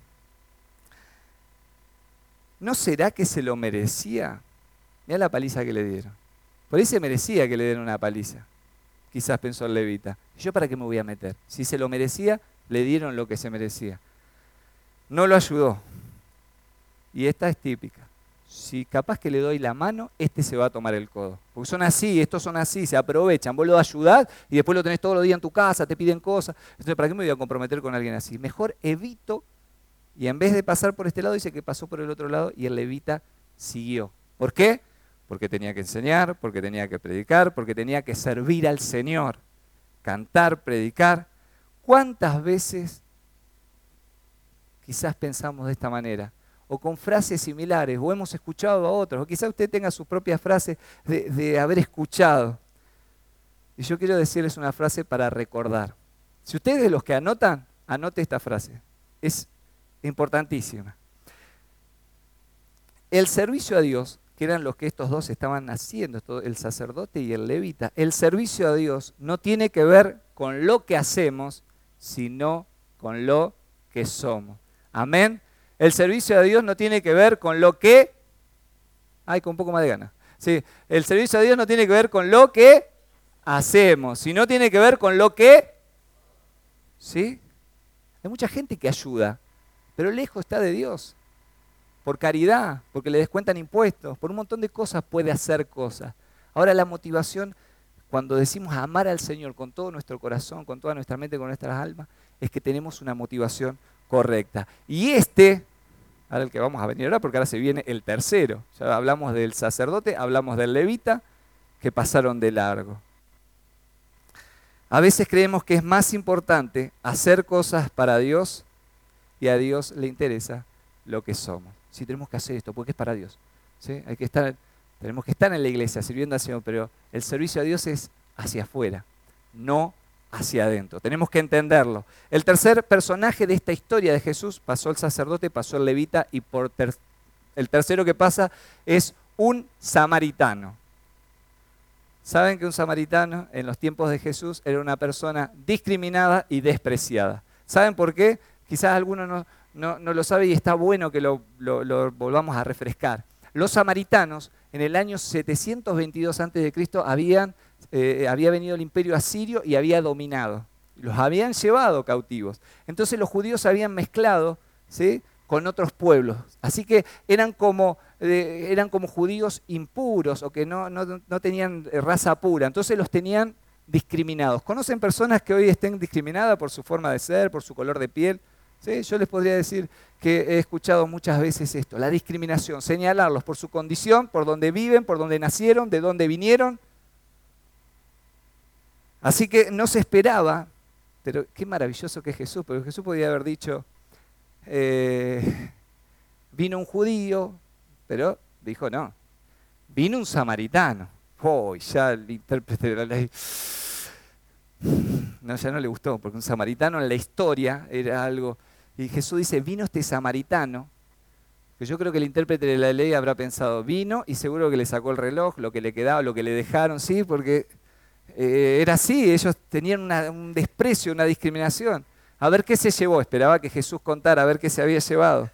S1: ¿No será que se lo merecía? Mirá la paliza que le dieron. Por ahí se merecía que le den una paliza. Quizás pensó el levita. ¿Yo para qué me voy a meter? Si se lo merecía, le dieron lo que se merecía. No lo ayudó. Y esta es típica. Si capaz que le doy la mano, se va a tomar el codo. Porque son así, estos son así, se aprovechan. Vos lo ayudás y después lo tenés todos los días en tu casa, te piden cosas. Entonces, ¿para qué me voy a comprometer con alguien así? Mejor evito. Y en vez de pasar por este lado, dice que pasó por el otro lado y el levita siguió. ¿Por qué? Porque tenía que enseñar, porque tenía que predicar, porque tenía que servir al Señor. Cantar, predicar. ¿Cuántas veces quizás pensamos de esta manera? O con frases similares, o hemos escuchado a otros, o quizás usted tenga sus propias frases de haber escuchado. Y yo quiero decirles una frase para recordar. Si ustedes de los que anotan, anote esta frase. Es importantísima. El servicio a Dios, que eran los que estos dos estaban haciendo, el sacerdote y el levita, el servicio a Dios no tiene que ver con lo que hacemos, sino con lo que somos. Amén. El servicio a Dios no tiene que ver con lo que... Ay, con un poco más de gana. Sí, el servicio a Dios no tiene que ver con lo que hacemos, sino tiene que ver con lo que... ¿Sí? Hay mucha gente que ayuda, pero lejos está de Dios. Por caridad, porque le descuentan impuestos, por un montón de cosas puede hacer cosas. Ahora la motivación, cuando decimos amar al Señor con todo nuestro corazón, con toda nuestra mente, con nuestras almas, es que tenemos una motivación correcta. Y ahora el que vamos a venir ahora, porque ahora se viene el tercero. Ya hablamos del sacerdote, hablamos del levita, que pasaron de largo. A veces creemos que es más importante hacer cosas para Dios y a Dios le interesa lo que somos. Sí, tenemos que hacer esto porque es para Dios. ¿Sí? Tenemos que estar en la iglesia sirviendo al Señor, pero el servicio a Dios es hacia afuera, no hacia adentro. Tenemos que entenderlo. El tercer personaje de esta historia de Jesús, pasó el sacerdote, pasó el levita y el tercero que pasa es un samaritano. ¿Saben que un samaritano en los tiempos de Jesús era una persona discriminada y despreciada? ¿Saben por qué? Quizás alguno no lo sabe y está bueno que lo volvamos a refrescar. Los samaritanos en el año 722 a.C. había venido el imperio asirio y había dominado. Los habían llevado cautivos. Entonces los judíos habían mezclado, ¿sí?, con otros pueblos. Así que eran como judíos impuros o que no tenían raza pura. Entonces los tenían discriminados. ¿Conocen personas que hoy estén discriminadas por su forma de ser, por su color de piel? ¿Sí? Yo les podría decir que he escuchado muchas veces esto, la discriminación, señalarlos por su condición, por donde viven, por donde nacieron, de dónde vinieron. Así que no se esperaba, pero qué maravilloso que es Jesús, porque Jesús podía haber dicho, vino un judío, pero dijo no, vino un samaritano. Oh, ya el intérprete de la ley... No, ya no le gustó, porque un samaritano en la historia era algo... Y Jesús dice, vino este samaritano, que yo creo que el intérprete de la ley habrá pensado, vino y seguro que le sacó el reloj, lo que le quedaba, lo que le dejaron, sí, porque era así, ellos tenían un desprecio, una discriminación. A ver qué se llevó, esperaba que Jesús contara, a ver qué se había llevado.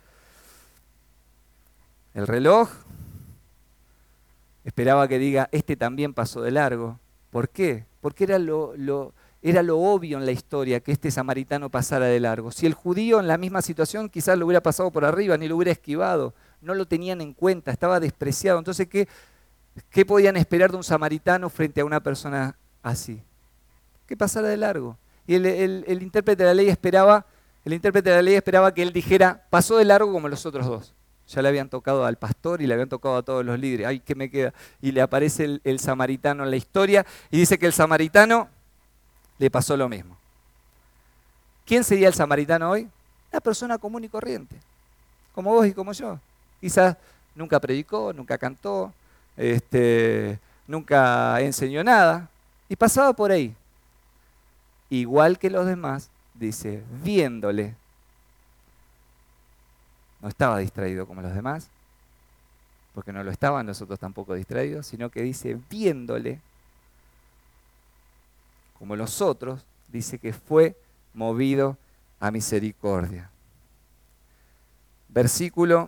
S1: El reloj, esperaba que diga, este también pasó de largo. ¿Por qué? Porque era lo obvio en la historia que este samaritano pasara de largo. Si el judío en la misma situación quizás lo hubiera pasado por arriba, ni lo hubiera esquivado, no lo tenían en cuenta, estaba despreciado. Entonces, ¿qué podían esperar de un samaritano frente a una persona así? Que pasara de largo. Y el intérprete de la ley esperaba que él dijera, pasó de largo como los otros dos. Ya le habían tocado al pastor y le habían tocado a todos los líderes. Ay, ¿qué me queda? Y le aparece el samaritano en la historia y dice que el samaritano le pasó lo mismo. ¿Quién sería el samaritano hoy? Una persona común y corriente, como vos y como yo. Quizás nunca predicó, nunca cantó, nunca enseñó nada y pasaba por ahí. Igual que los demás, dice, viéndole. No estaba distraído como los demás, porque no lo estaban nosotros tampoco distraídos, sino que dice, viéndole, como los otros, dice que fue movido a misericordia. Versículo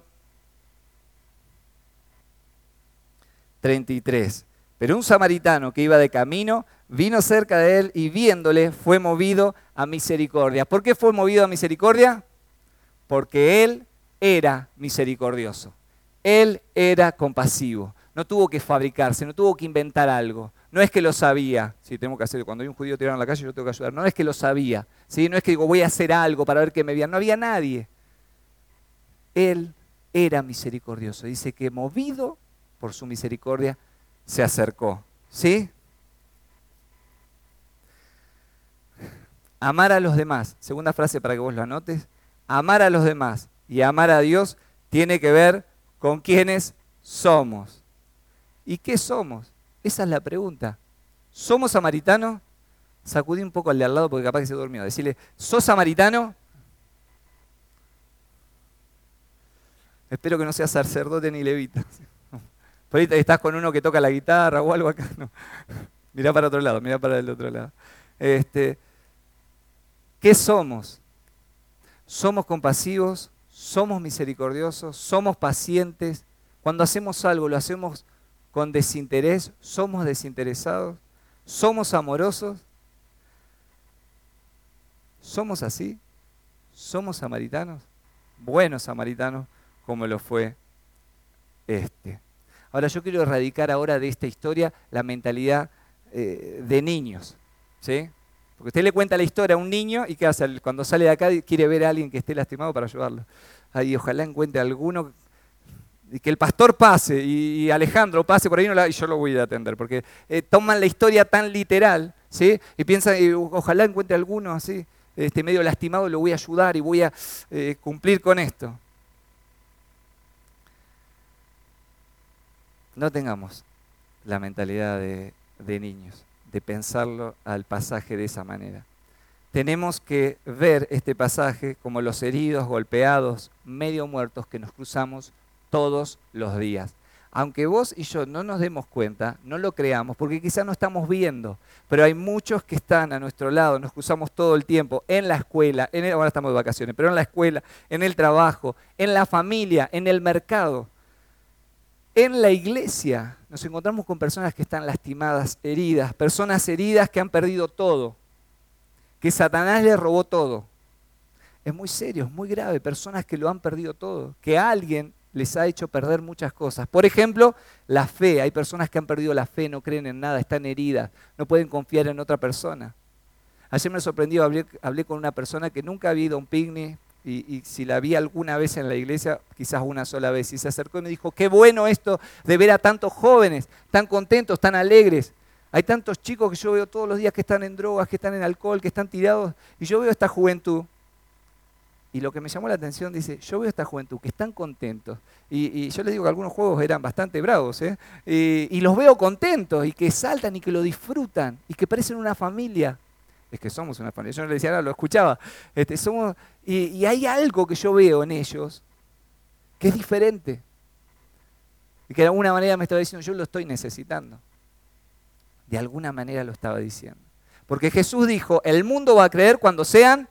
S1: 33. Pero un samaritano que iba de camino vino cerca de él y viéndole fue movido a misericordia. ¿Por qué fue movido a misericordia? Porque él era misericordioso. Él era compasivo. No tuvo que fabricarse, no tuvo que inventar algo. No es que lo sabía. Sí, tengo que hacer. Cuando hay un judío tirado en la calle, yo tengo que ayudar. No es que lo sabía. ¿Sí? No es que digo, voy a hacer algo para ver que me vean. No había nadie. Él era misericordioso. Dice que movido por su misericordia se acercó. ¿Sí? Amar a los demás. Segunda frase para que vos lo anotes. Amar a los demás y amar a Dios tiene que ver con quiénes somos. ¿Y qué somos? Esa es la pregunta. ¿Somos samaritanos? Sacudí un poco al de al lado porque capaz que se durmió. Decirle, ¿sos samaritano? Espero que no seas sacerdote ni levita. Por ahí estás con uno que toca la guitarra o algo acá. No. Mirá para otro lado, mirá para el otro lado. ¿Qué somos? ¿Somos compasivos? ¿Somos misericordiosos? ¿Somos pacientes? Cuando hacemos algo, ¿lo hacemos con desinterés? ¿Somos desinteresados? ¿Somos amorosos? ¿Somos así? ¿Somos samaritanos? Buenos samaritanos como lo fue este. Ahora yo quiero erradicar ahora de esta historia la mentalidad de niños, ¿sí? Porque usted le cuenta la historia a un niño y ¿qué hace? Cuando sale de acá quiere ver a alguien que esté lastimado para ayudarlo. Ahí ojalá encuentre alguno y que el pastor pase y Alejandro pase por ahí y yo lo voy a atender, porque toman la historia tan literal, ¿sí? Y piensan, ojalá encuentre alguno así, medio lastimado, lo voy a ayudar y voy a cumplir con esto. No tengamos la mentalidad de niños, de pensarlo al pasaje de esa manera. Tenemos que ver este pasaje como los heridos, golpeados, medio muertos que nos cruzamos todos los días. Aunque vos y yo no nos demos cuenta, no lo creamos, porque quizás no estamos viendo, pero hay muchos que están a nuestro lado, nos cruzamos todo el tiempo, en la escuela, ahora estamos de vacaciones, pero en la escuela, en el trabajo, en la familia, en el mercado. En la iglesia nos encontramos con personas que están lastimadas, heridas, personas heridas que han perdido todo, que Satanás les robó todo. Es muy serio, es muy grave, personas que lo han perdido todo, que alguien les ha hecho perder muchas cosas. Por ejemplo, la fe. Hay personas que han perdido la fe, no creen en nada, están heridas, no pueden confiar en otra persona. Ayer me sorprendió, hablé con una persona que nunca había ido a un picnic, y si la vi alguna vez en la iglesia, quizás una sola vez, y se acercó y me dijo, qué bueno esto de ver a tantos jóvenes, tan contentos, tan alegres. Hay tantos chicos que yo veo todos los días que están en drogas, que están en alcohol, que están tirados, y yo veo esta juventud. Y lo que me llamó la atención, dice, yo veo esta juventud que están contentos, y yo les digo que algunos juegos eran bastante bravos, y los veo contentos, y que saltan y que lo disfrutan, y que parecen una familia. Es que somos una familia. Yo no le decía nada, lo escuchaba. Y hay algo que yo veo en ellos que es diferente. Y que de alguna manera me estaba diciendo, yo lo estoy necesitando. De alguna manera lo estaba diciendo. Porque Jesús dijo, el mundo va a creer cuando sean...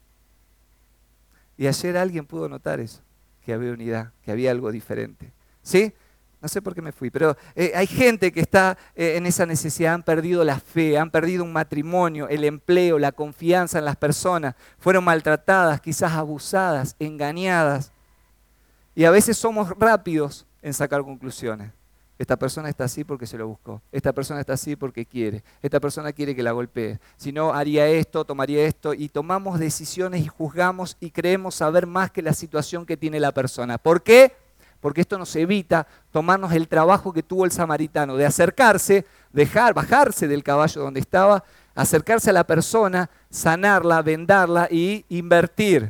S1: Y ayer alguien pudo notar eso, que había unidad, que había algo diferente. ¿Sí? No sé por qué me fui, pero hay gente que está en esa necesidad, han perdido la fe, han perdido un matrimonio, el empleo, la confianza en las personas, fueron maltratadas, quizás abusadas, engañadas. Y a veces somos rápidos en sacar conclusiones. Esta persona está así porque se lo buscó. Esta persona está así porque quiere. Esta persona quiere que la golpee. Si no, haría esto, tomaría esto. Y tomamos decisiones y juzgamos y creemos saber más que la situación que tiene la persona. ¿Por qué? Porque esto nos evita tomarnos el trabajo que tuvo el samaritano de acercarse, bajarse del caballo donde estaba, acercarse a la persona, sanarla, vendarla y invertir.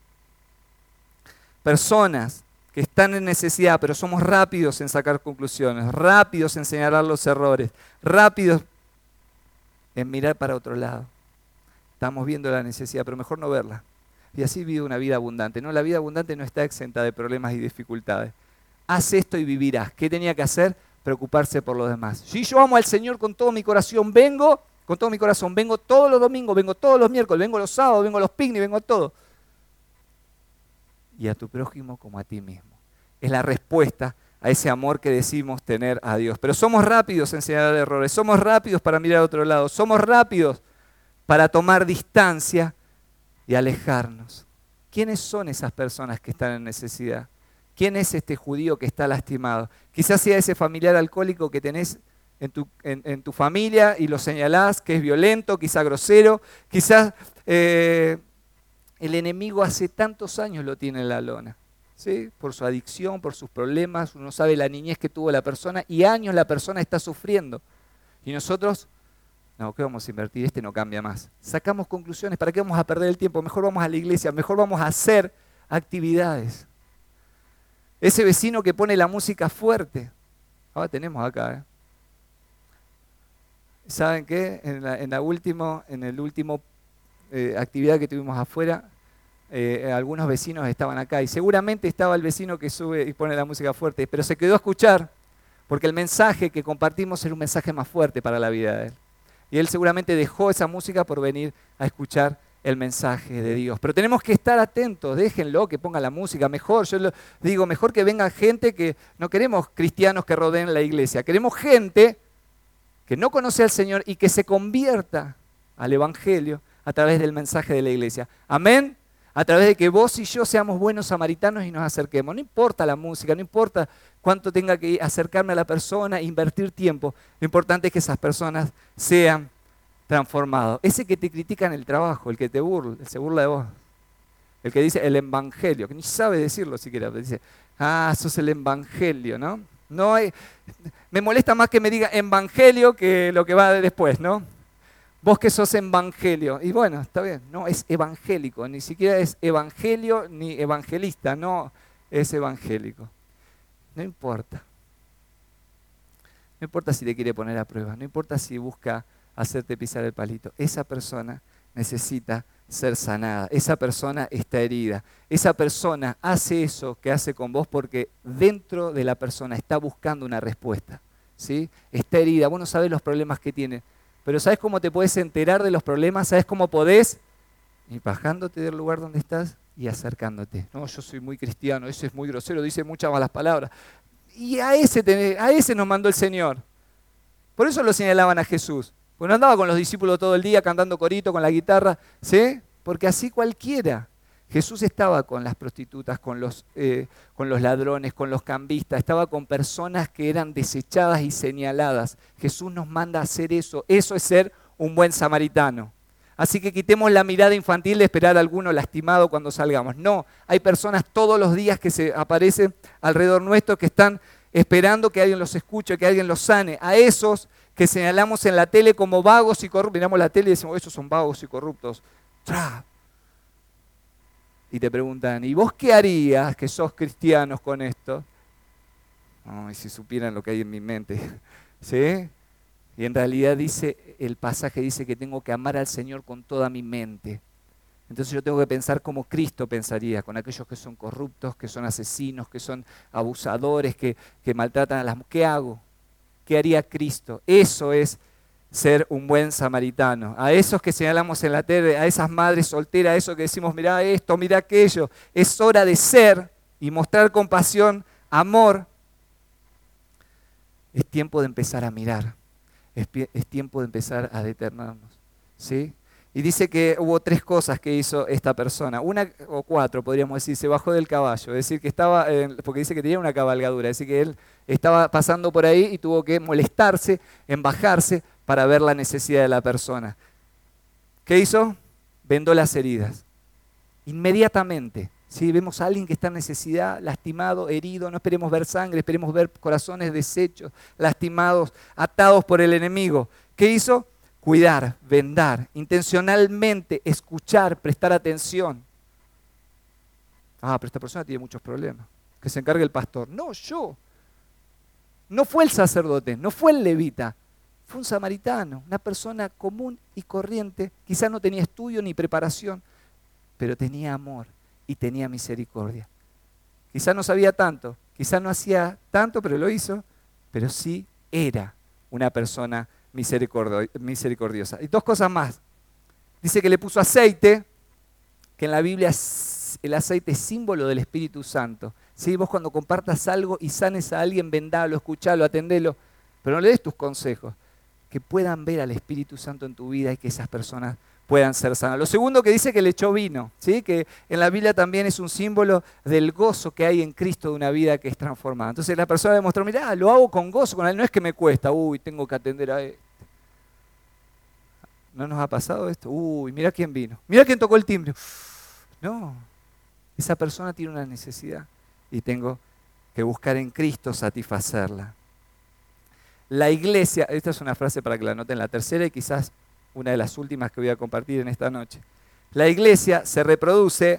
S1: Personas que están en necesidad, pero somos rápidos en sacar conclusiones, rápidos en señalar los errores, rápidos en mirar para otro lado. Estamos viendo la necesidad, pero mejor no verla. Y así vive una vida abundante. No, la vida abundante no está exenta de problemas y dificultades. Haz esto y vivirás. ¿Qué tenía que hacer? Preocuparse por los demás. Si yo amo al Señor con todo mi corazón, vengo todos los domingos, vengo todos los miércoles, vengo los sábados, vengo los picnics, vengo todo. Y a tu prójimo como a ti mismo. Es la respuesta a ese amor que decimos tener a Dios. Pero somos rápidos en señalar errores, somos rápidos para mirar a otro lado, somos rápidos para tomar distancia y alejarnos. ¿Quiénes son esas personas que están en necesidad? ¿Quién es este judío que está lastimado? Quizás sea ese familiar alcohólico que tenés en tu familia y lo señalás que es violento, quizás grosero, quizás el enemigo hace tantos años lo tiene en la lona, ¿sí? Por su adicción, por sus problemas, uno sabe la niñez que tuvo la persona y años la persona está sufriendo. Y nosotros, no, ¿qué vamos a invertir? Este no cambia más. Sacamos conclusiones, ¿para qué vamos a perder el tiempo? Mejor vamos a la iglesia, mejor vamos a hacer actividades. Ese vecino que pone la música fuerte, ahora tenemos acá, ¿saben qué? En la última actividad que tuvimos afuera, algunos vecinos estaban acá y seguramente estaba el vecino que sube y pone la música fuerte, pero se quedó a escuchar porque el mensaje que compartimos era un mensaje más fuerte para la vida de él. Y él seguramente dejó esa música por venir a escuchar el mensaje de Dios. Pero tenemos que estar atentos, déjenlo que ponga la música, mejor que venga gente que no queremos cristianos que rodeen la iglesia, queremos gente que no conoce al Señor y que se convierta al Evangelio a través del mensaje de la iglesia. Amén. A través de que vos y yo seamos buenos samaritanos y nos acerquemos. No importa la música, no importa cuánto tenga que acercarme a la persona, invertir tiempo. Lo importante es que esas personas sean transformadas. Ese que te critica en el trabajo, el que se burla de vos. El que dice el evangelio, que ni sabe decirlo siquiera. Dice, sos el evangelio, ¿no? Me molesta más que me diga evangelio que lo que va después, ¿no? Vos que sos evangelio. Y bueno, está bien, no es evangélico, ni siquiera es evangelio ni evangelista, no es evangélico. No importa. No importa si te quiere poner a prueba, no importa si busca hacerte pisar el palito. Esa persona necesita ser sanada, esa persona está herida. Esa persona hace eso que hace con vos porque dentro de la persona está buscando una respuesta, ¿sí? Está herida, vos no sabés los problemas que tiene. Pero ¿sabes cómo te puedes enterar de los problemas? ¿Sabes cómo podés? Ir bajándote del lugar donde estás y acercándote. No, yo soy muy cristiano, ese es muy grosero, dice muchas malas palabras. Y a ese nos mandó el Señor. Por eso lo señalaban a Jesús. Porque no andaba con los discípulos todo el día cantando corito con la guitarra, ¿sí? Porque así cualquiera. Jesús estaba con las prostitutas, con los ladrones, con los cambistas, estaba con personas que eran desechadas y señaladas. Jesús nos manda a hacer eso. Eso es ser un buen samaritano. Así que quitemos la mirada infantil de esperar a alguno lastimado cuando salgamos. No, hay personas todos los días que se aparecen alrededor nuestro que están esperando que alguien los escuche, que alguien los sane. A esos que señalamos en la tele como vagos y corruptos. Miramos la tele y decimos, esos son vagos y corruptos. ¡Tra! Y te preguntan, ¿y vos qué harías que sos cristianos con esto? Ay, si supieran lo que hay en mi mente. ¿Sí? Y en realidad el pasaje dice que tengo que amar al Señor con toda mi mente. Entonces yo tengo que pensar como Cristo pensaría, con aquellos que son corruptos, que son asesinos, que son abusadores, que maltratan a las mujeres. ¿Qué hago? ¿Qué haría Cristo? Eso es ser un buen samaritano. A esos que señalamos en la tele, a esas madres solteras, a esos que decimos, mirá esto, mirá aquello. Es hora de ser y mostrar compasión, amor. Es tiempo de empezar a mirar. Es tiempo de empezar a detenernos. ¿Sí? Y dice que hubo 3 cosas que hizo esta persona. 1 o 4, podríamos decir. Se bajó del caballo. Es decir, que estaba, porque dice que tenía una cabalgadura. Es decir, que él estaba pasando por ahí y tuvo que molestarse en bajarse para ver la necesidad de la persona. ¿Qué hizo? Vendó las heridas. Inmediatamente. ¿Sí? Vemos a alguien que está en necesidad, lastimado, herido. No esperemos ver sangre, esperemos ver corazones deshechos, lastimados, atados por el enemigo. ¿Qué hizo? Cuidar, vendar, intencionalmente escuchar, prestar atención. Pero esta persona tiene muchos problemas. Que se encargue el pastor. No, yo. No fue el sacerdote, no fue el levita. Fue un samaritano, una persona común y corriente. Quizás no tenía estudio ni preparación, pero tenía amor y tenía misericordia. Quizás no sabía tanto, quizás no hacía tanto, pero lo hizo. Pero sí era una persona misericordiosa. Y 2 cosas más. Dice que le puso aceite, que en la Biblia el aceite es símbolo del Espíritu Santo. ¿Sí? Vos cuando compartas algo y sanes a alguien, vendalo, escuchalo, atendelo, pero no le des tus consejos. Que puedan ver al Espíritu Santo en tu vida y que esas personas puedan ser sanas. Lo segundo que dice que le echó vino, ¿sí? Que en la Biblia también es un símbolo del gozo que hay en Cristo de una vida que es transformada. Entonces la persona demostró, mirá, lo hago con gozo, con él, no es que me cuesta, tengo que atender a él. ¿No nos ha pasado esto? Mira quién vino, mira quién tocó el timbre. No, esa persona tiene una necesidad y tengo que buscar en Cristo satisfacerla. La iglesia, esta es una frase para que la anoten, la tercera y quizás una de las últimas que voy a compartir en esta noche. La iglesia se reproduce,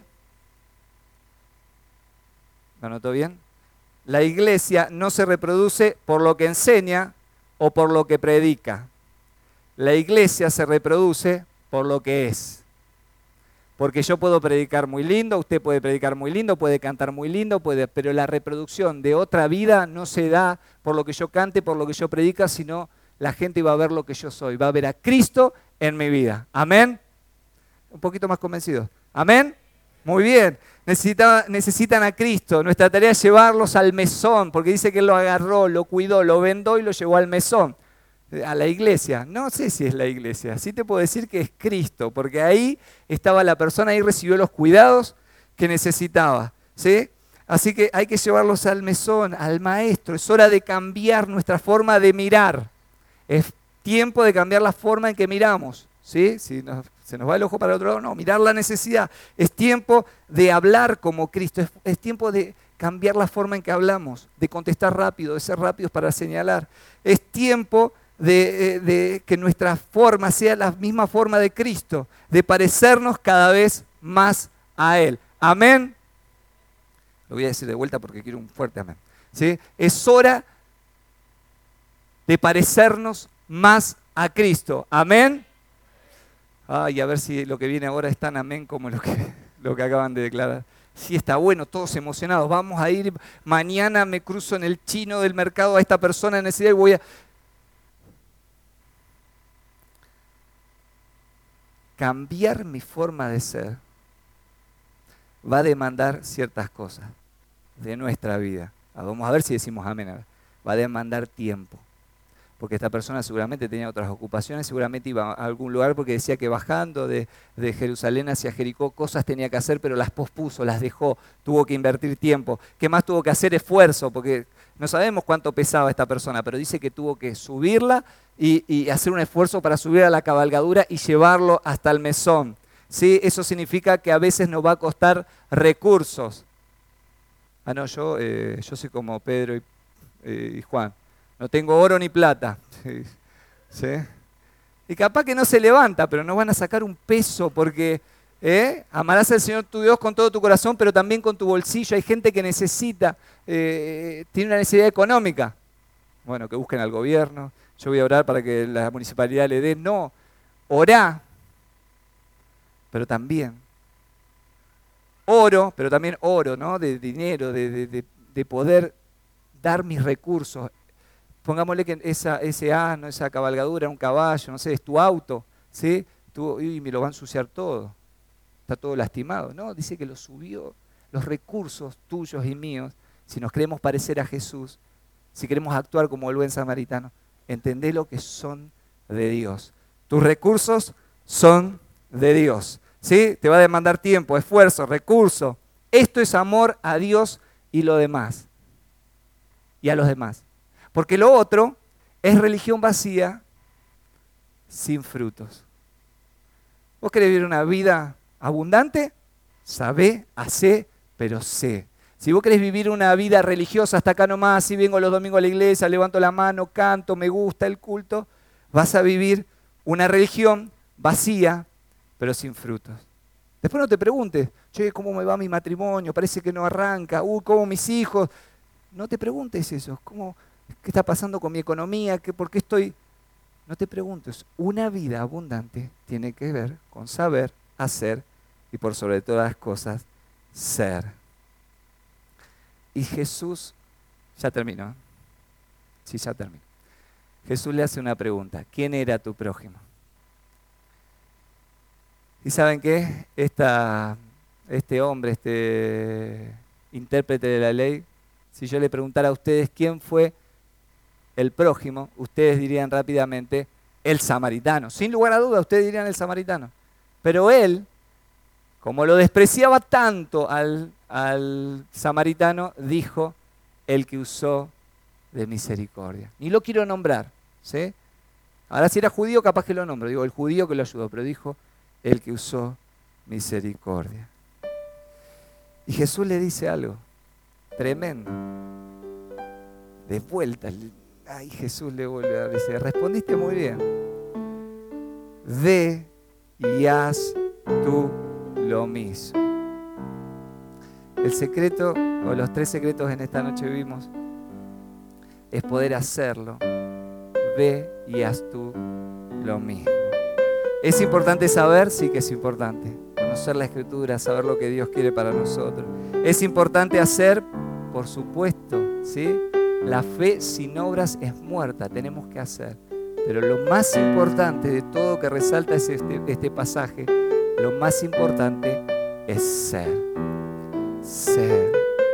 S1: ¿lo anotó bien? La iglesia no se reproduce por lo que enseña o por lo que predica. La iglesia se reproduce por lo que es. Porque yo puedo predicar muy lindo, usted puede predicar muy lindo, puede cantar muy lindo, pero la reproducción de otra vida no se da por lo que yo cante, por lo que yo predica, sino la gente va a ver lo que yo soy, va a ver a Cristo en mi vida. ¿Amén? Un poquito más convencido. ¿Amén? Muy bien. Necesitan a Cristo. Nuestra tarea es llevarlos al mesón, porque dice que Él lo agarró, lo cuidó, lo vendó y lo llevó al mesón. A la iglesia. No sé si es la iglesia. Sí te puedo decir que es Cristo, porque ahí estaba la persona, ahí recibió los cuidados que necesitaba. ¿Sí? Así que hay que llevarlos al mesón, al maestro. Es hora de cambiar nuestra forma de mirar. Es tiempo de cambiar la forma en que miramos. ¿Sí? Si se nos va el ojo para el otro lado, no, mirar la necesidad. Es tiempo de hablar como Cristo. Es tiempo de cambiar la forma en que hablamos, de contestar rápido, de ser rápidos para señalar. Es tiempo de que nuestra forma sea la misma forma de Cristo, de parecernos cada vez más a Él. Amén. Lo voy a decir de vuelta porque quiero un fuerte amén. ¿Sí? Es hora de parecernos más a Cristo. Amén. Y a ver si lo que viene ahora es tan amén como lo que acaban de declarar. Sí, está bueno, todos emocionados. Vamos a ir, mañana me cruzo en el chino del mercado a esta persona en necesidad y voy a... Cambiar mi forma de ser va a demandar ciertas cosas de nuestra vida. Vamos a ver si decimos amén ahora. Va a demandar tiempo. Porque esta persona seguramente tenía otras ocupaciones, seguramente iba a algún lugar porque decía que bajando de Jerusalén hacia Jericó cosas tenía que hacer, pero las pospuso, las dejó, tuvo que invertir tiempo. ¿Qué más tuvo que hacer? Esfuerzo, porque no sabemos cuánto pesaba esta persona, pero dice que tuvo que subirla y hacer un esfuerzo para subir a la cabalgadura y llevarlo hasta el mesón. ¿Sí? Eso significa que a veces nos va a costar recursos. No, yo soy como Pedro y Juan. No tengo oro ni plata. ¿Sí? Y capaz que no se levanta, pero no van a sacar un peso porque amarás al Señor tu Dios con todo tu corazón, pero también con tu bolsillo. Hay gente que necesita, tiene una necesidad económica. Bueno, que busquen al gobierno. Yo voy a orar para que la municipalidad le dé. No, orá, pero también oro, pero también oro, ¿no? De dinero, de poder dar mis recursos. pongámosle que ese asno, esa cabalgadura, un caballo, no sé, es tu auto, ¿sí? Y me lo va a ensuciar todo, está todo lastimado. No, dice que lo subió, los recursos tuyos y míos, si nos queremos parecer a Jesús, si queremos actuar como el buen samaritano, entendé lo que son de Dios. Tus recursos son de Dios, ¿sí? Te va a demandar tiempo, esfuerzo, recurso. Esto es amor a Dios y lo demás, y a los demás. Porque lo otro es religión vacía sin frutos. ¿Vos querés vivir una vida abundante? Sabé, hacé, pero sé. Si vos querés vivir una vida religiosa hasta acá nomás, si vengo los domingos a la iglesia, levanto la mano, canto, me gusta el culto, vas a vivir una religión vacía, pero sin frutos. Después no te preguntes, che, ¿cómo me va mi matrimonio? Parece que no arranca, ¿cómo mis hijos? No te preguntes eso, ¿qué está pasando con mi economía? ¿Por qué estoy...? No te preguntes, una vida abundante tiene que ver con saber, hacer y por sobre todas las cosas, ser. Y Jesús, ya terminó, sí, ya terminó. Jesús le hace una pregunta, ¿quién era tu prójimo? ¿Y saben qué? Este hombre, este intérprete de la ley, si yo le preguntara a ustedes quién fue el prójimo, ustedes dirían rápidamente el samaritano. Sin lugar a duda, ustedes dirían el samaritano. Pero él, como lo despreciaba tanto al samaritano, dijo el que usó de misericordia. Ni lo quiero nombrar, ¿sí? Ahora si era judío capaz que lo nombro, digo el judío que lo ayudó, pero dijo el que usó misericordia. Y Jesús le dice algo tremendo. De vuelta, Jesús le vuelve a decir, respondiste muy bien. Ve y haz tú lo mismo. El secreto, o los 3 secretos en esta noche vimos, es poder hacerlo. Ve y haz tú lo mismo. ¿Es importante saber? Sí que es importante. Conocer la Escritura, saber lo que Dios quiere para nosotros. ¿Es importante hacer? Por supuesto, ¿sí? La fe sin obras es muerta, tenemos que hacer. Pero lo más importante de todo que resalta es este pasaje, lo más importante es ser. Ser.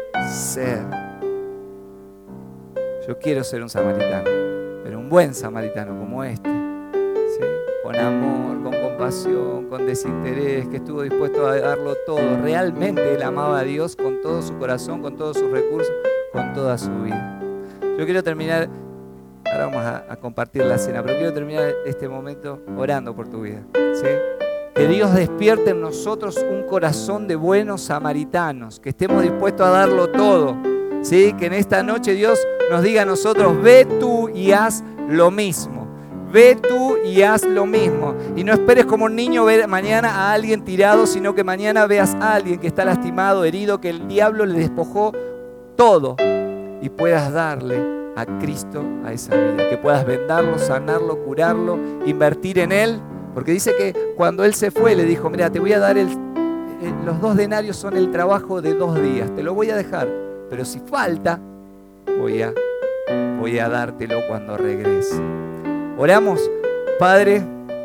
S1: Yo quiero ser un samaritano, pero un buen samaritano como este, ¿sí? Con amor, con compasión, con desinterés, que estuvo dispuesto a darlo todo. Realmente él amaba a Dios con todo su corazón, con todos sus recursos, con toda su vida. Yo quiero terminar, ahora vamos a compartir la cena, pero quiero terminar este momento orando por tu vida, ¿sí? Que Dios despierte en nosotros un corazón de buenos samaritanos, que estemos dispuestos a darlo todo, ¿sí? Que en esta noche Dios nos diga a nosotros, ve tú y haz lo mismo. Ve tú y haz lo mismo. Y no esperes como un niño ver mañana a alguien tirado, sino que mañana veas a alguien que está lastimado, herido, que el diablo le despojó todo y puedas darle a Cristo a esa vida. Que puedas vendarlo, sanarlo, curarlo, invertir en Él. Porque dice que cuando Él se fue le dijo, mira, te voy a dar los 2 denarios son el trabajo de 2 días. Te lo voy a dejar, pero si falta, voy a dártelo cuando regrese. Oramos. Padre,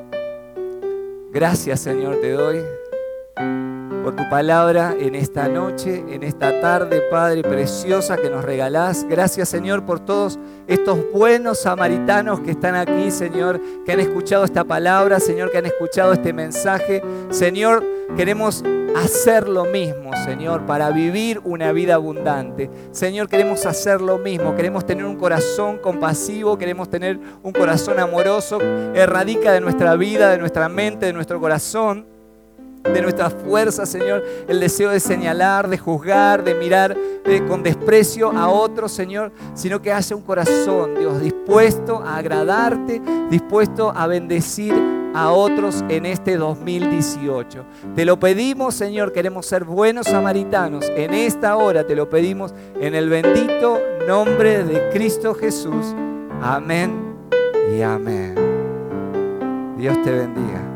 S1: gracias Señor te doy por tu palabra en esta noche, en esta tarde, Padre, preciosa que nos regalás. Gracias Señor por todos estos buenos samaritanos que están aquí, Señor, que han escuchado esta palabra, Señor, que han escuchado este mensaje. Señor, queremos hacer lo mismo, Señor, para vivir una vida abundante. Señor, queremos hacer lo mismo, queremos tener un corazón compasivo, queremos tener un corazón amoroso. Erradica de nuestra vida, de nuestra mente, de nuestro corazón, de nuestra fuerza, Señor, el deseo de señalar, de juzgar, de mirar con desprecio a otros, Señor, sino que haya un corazón, Dios, dispuesto a agradarte, dispuesto a bendecir a otros en este 2018. Te lo pedimos, Señor, queremos ser buenos samaritanos. En esta hora te lo pedimos en el bendito nombre de Cristo Jesús. Amén y amén. Dios te bendiga.